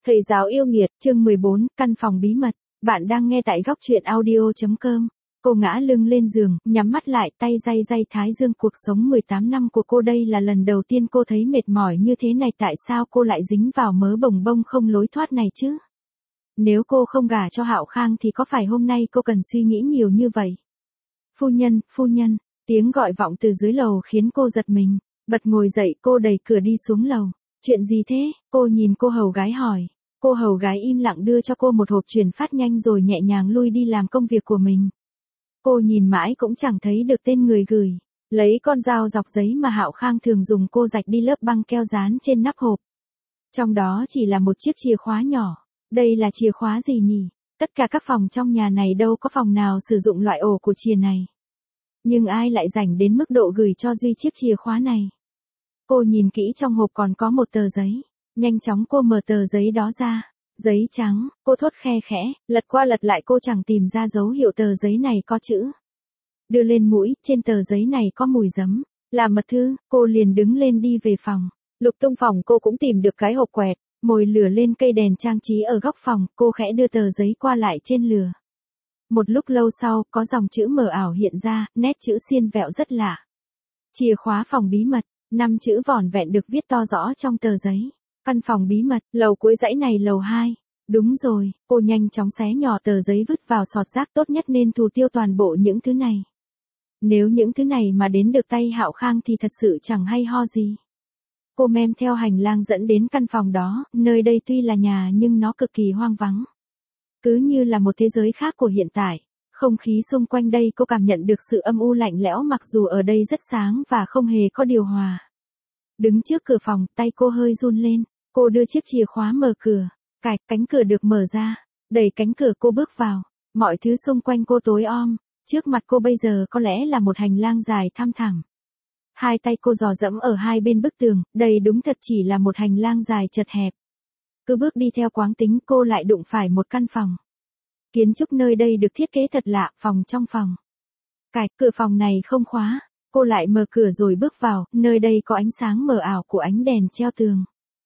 Thầy giáo yêu nghiệt, chương 14, căn phòng bí mật. Bạn đang nghe tại góc truyện audio.com. Cô ngã lưng lên giường, nhắm mắt lại, tay day thái dương. Cuộc sống 18 năm của cô đây là lần đầu tiên cô thấy mệt mỏi như thế này. Tại sao cô lại dính vào mớ bồng bông không lối thoát này chứ? Nếu cô không gả cho Hạo Khang thì có phải hôm nay cô cần suy nghĩ nhiều như vậy? Phu nhân, tiếng gọi vọng từ dưới lầu khiến cô giật mình. Bật ngồi dậy, cô đẩy cửa đi xuống lầu. Chuyện gì thế? Cô nhìn cô hầu gái hỏi. Cô hầu gái im lặng đưa cho cô một hộp chuyển phát nhanh rồi nhẹ nhàng lui đi làm công việc của mình. Cô nhìn mãi cũng chẳng thấy được tên người gửi. Lấy con dao dọc giấy mà Hạo Khang thường dùng, cô rạch đi lớp băng keo dán trên nắp hộp. Trong đó chỉ là một chiếc chìa khóa nhỏ. Đây là chìa khóa gì nhỉ? Tất cả các phòng trong nhà này đâu có phòng nào sử dụng loại ổ của chìa này. Nhưng ai lại rảnh đến mức độ gửi cho Duy chiếc chìa khóa này? Cô nhìn kỹ trong hộp còn có một tờ giấy. Nhanh chóng cô mở tờ giấy đó ra. Giấy trắng, cô thốt khe khẽ, lật qua lật lại cô chẳng tìm ra dấu hiệu tờ giấy này có chữ. Đưa lên mũi, trên tờ giấy này có mùi giấm. Là mật thư, cô liền đứng lên đi về phòng. Lục tung phòng cô cũng tìm được cái hộp quẹt. Mồi lửa lên cây đèn trang trí ở góc phòng, cô khẽ đưa tờ giấy qua lại trên lửa. Một lúc lâu sau, có dòng chữ mờ ảo hiện ra, nét chữ xiên vẹo rất lạ. Chìa khóa phòng bí mật, 5 chữ vỏn vẹn được viết to rõ trong tờ giấy. Căn phòng bí mật, lầu cuối dãy này lầu 2. Đúng rồi, cô nhanh chóng xé nhỏ tờ giấy vứt vào sọt rác, tốt nhất nên thủ tiêu toàn bộ những thứ này. Nếu những thứ này mà đến được tay Hạo Khang thì thật sự chẳng hay ho gì. Cô men theo hành lang dẫn đến căn phòng đó, nơi đây tuy là nhà nhưng nó cực kỳ hoang vắng. Cứ như là một thế giới khác của hiện tại. Không khí xung quanh đây cô cảm nhận được sự âm u lạnh lẽo mặc dù ở đây rất sáng và không hề có điều hòa. Đứng trước cửa phòng, tay cô hơi run lên. Cô đưa chiếc chìa khóa mở cửa. Cạch, cánh cửa được mở ra. Đẩy cánh cửa cô bước vào. Mọi thứ xung quanh cô tối om. Trước mặt cô bây giờ có lẽ là một hành lang dài thăm thẳm. Hai tay cô dò dẫm ở hai bên bức tường, đây đúng thật chỉ là một hành lang dài chật hẹp. Cứ bước đi theo quán tính cô lại đụng phải một căn phòng. Kiến trúc nơi đây được thiết kế thật lạ, phòng trong phòng. Cạch, cửa phòng này không khóa. Cô lại mở cửa rồi bước vào, nơi đây có ánh sáng mờ ảo của ánh đèn treo tường.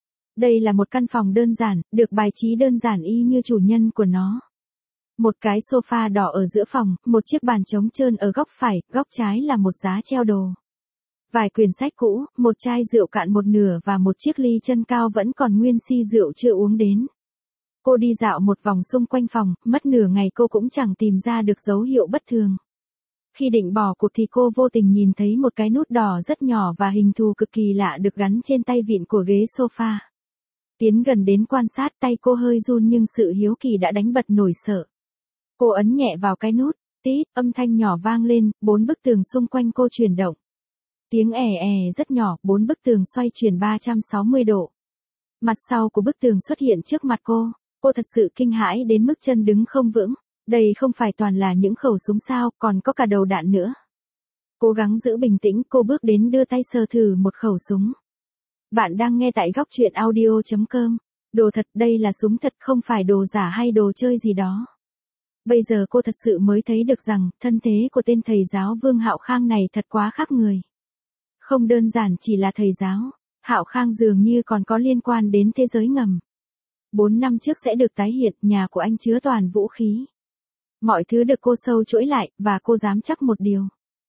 Đây là một căn phòng đơn giản, được bài trí đơn giản y như chủ nhân của nó. Một cái sofa đỏ ở giữa phòng, một chiếc bàn trống trơn ở góc phải, góc trái là một giá treo đồ. Vài quyển sách cũ, một chai rượu cạn một nửa và một chiếc ly chân cao vẫn còn nguyên si rượu chưa uống đến. Cô đi dạo một vòng xung quanh phòng, mất nửa ngày cô cũng chẳng tìm ra được dấu hiệu bất thường. Khi định bỏ cuộc thì cô vô tình nhìn thấy một cái nút đỏ rất nhỏ và hình thù cực kỳ lạ được gắn trên tay vịn của ghế sofa. Tiến gần đến quan sát, tay cô hơi run nhưng sự hiếu kỳ đã đánh bật nổi sợ. Cô ấn nhẹ vào cái nút, tít, âm thanh nhỏ vang lên, 4 bức tường xung quanh cô chuyển động. Tiếng rất nhỏ, 4 bức tường xoay chuyển 360 độ. Mặt sau của bức tường xuất hiện trước mặt cô thật sự kinh hãi đến mức chân đứng không vững. Đây không phải toàn là những khẩu súng sao, còn có cả đầu đạn nữa. Cố gắng giữ bình tĩnh, cô bước đến đưa tay sờ thử một khẩu súng. Bạn đang nghe tại góc truyện audio.com. Đồ thật, đây là súng thật không phải đồ giả hay đồ chơi gì đó. Bây giờ cô thật sự mới thấy được rằng, thân thế của tên thầy giáo Vương Hạo Khang này thật quá khác người. Không đơn giản chỉ là thầy giáo, Hạo Khang dường như còn có liên quan đến thế giới ngầm. 4 năm trước sẽ được tái hiện, nhà của anh chứa toàn vũ khí. Mọi thứ được cô sâu chuỗi lại, và cô dám chắc một điều.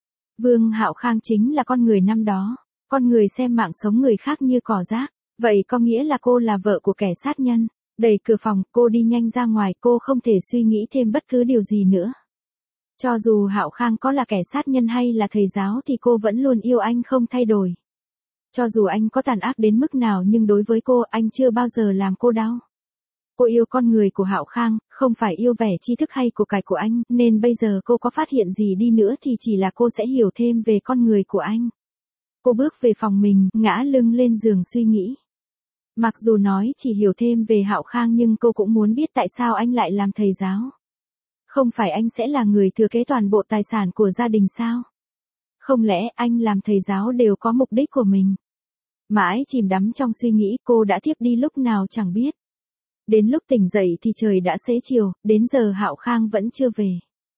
Vương Hạo Khang chính là con người năm đó. Con người xem mạng sống người khác như cỏ rác. Vậy có nghĩa là cô là vợ của kẻ sát nhân. Đẩy cửa phòng, cô đi nhanh ra ngoài, cô không thể suy nghĩ thêm bất cứ điều gì nữa. Cho dù Hạo Khang có là kẻ sát nhân hay là thầy giáo thì cô vẫn luôn yêu anh không thay đổi. Cho dù anh có tàn ác đến mức nào nhưng đối với cô, anh chưa bao giờ làm cô đau. Cô yêu con người của Hạo Khang, không phải yêu vẻ tri thức hay của cải của anh, nên bây giờ cô có phát hiện gì đi nữa thì chỉ là cô sẽ hiểu thêm về con người của anh. Cô bước về phòng mình, ngã lưng lên giường suy nghĩ. Mặc dù nói chỉ hiểu thêm về Hạo Khang nhưng cô cũng muốn biết tại sao anh lại làm thầy giáo. Không phải anh sẽ là người thừa kế toàn bộ tài sản của gia đình sao? Không lẽ anh làm thầy giáo đều có mục đích của mình? Mãi chìm đắm trong suy nghĩ, cô đã thiếp đi lúc nào chẳng biết. Đến lúc tỉnh dậy thì trời đã xế chiều, đến giờ Hạo Khang vẫn chưa về.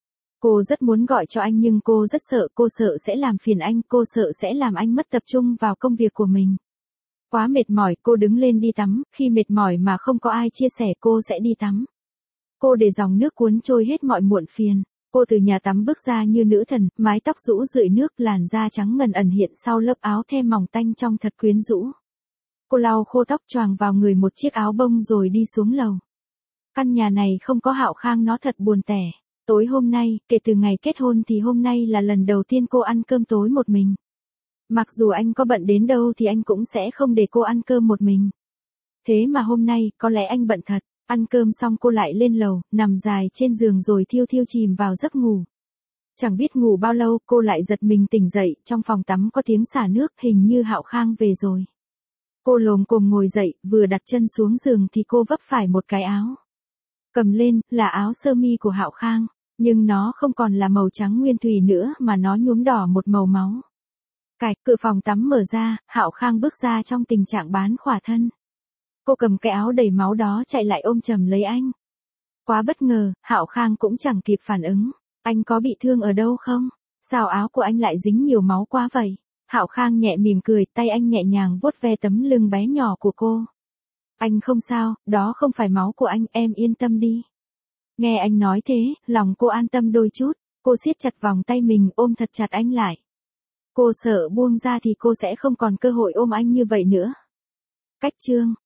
Cô rất muốn gọi cho anh nhưng cô rất sợ, cô sợ sẽ làm phiền anh, cô sợ sẽ làm anh mất tập trung vào công việc của mình. Quá mệt mỏi, cô đứng lên đi tắm, khi mệt mỏi mà không có ai chia sẻ cô sẽ đi tắm. Cô để dòng nước cuốn trôi hết mọi muộn phiền. Cô từ nhà tắm bước ra như nữ thần, mái tóc rũ rượi nước, làn da trắng ngần ẩn hiện sau lớp áo the mỏng tanh trong thật quyến rũ. Cô lau khô tóc choàng vào người một chiếc áo bông rồi đi xuống lầu. Căn nhà này không có Hạo Khang nó thật buồn tẻ. Tối hôm nay, kể từ ngày kết hôn thì hôm nay là lần đầu tiên cô ăn cơm tối một mình. Mặc dù anh có bận đến đâu thì anh cũng sẽ không để cô ăn cơm một mình. Thế mà hôm nay, có lẽ anh bận thật. Ăn cơm xong cô lại lên lầu, nằm dài trên giường rồi thiêu thiêu chìm vào giấc ngủ. Chẳng biết ngủ bao lâu, cô lại giật mình tỉnh dậy, trong phòng tắm có tiếng xả nước, hình như Hạo Khang về rồi. Cô lồm cồm ngồi dậy, vừa đặt chân xuống giường thì cô vấp phải một cái áo. Cầm lên, là áo sơ mi của Hạo Khang, nhưng nó không còn là màu trắng nguyên thủy nữa mà nó nhuốm đỏ một màu máu. Cạch, cửa phòng tắm mở ra, Hạo Khang bước ra trong tình trạng bán khỏa thân. Cô cầm cái áo đầy máu đó chạy lại ôm chầm lấy anh. Quá bất ngờ, Hạo Khang cũng chẳng kịp phản ứng. Anh có bị thương ở đâu không? Sao áo của anh lại dính nhiều máu quá vậy? Hạo Khang nhẹ mỉm cười, tay anh nhẹ nhàng vuốt ve tấm lưng bé nhỏ của cô. Anh không sao, đó không phải máu của anh, em yên tâm đi. Nghe anh nói thế, lòng cô an tâm đôi chút. Cô siết chặt vòng tay mình, ôm thật chặt anh lại. Cô sợ buông ra thì cô sẽ không còn cơ hội ôm anh như vậy nữa. Cách chương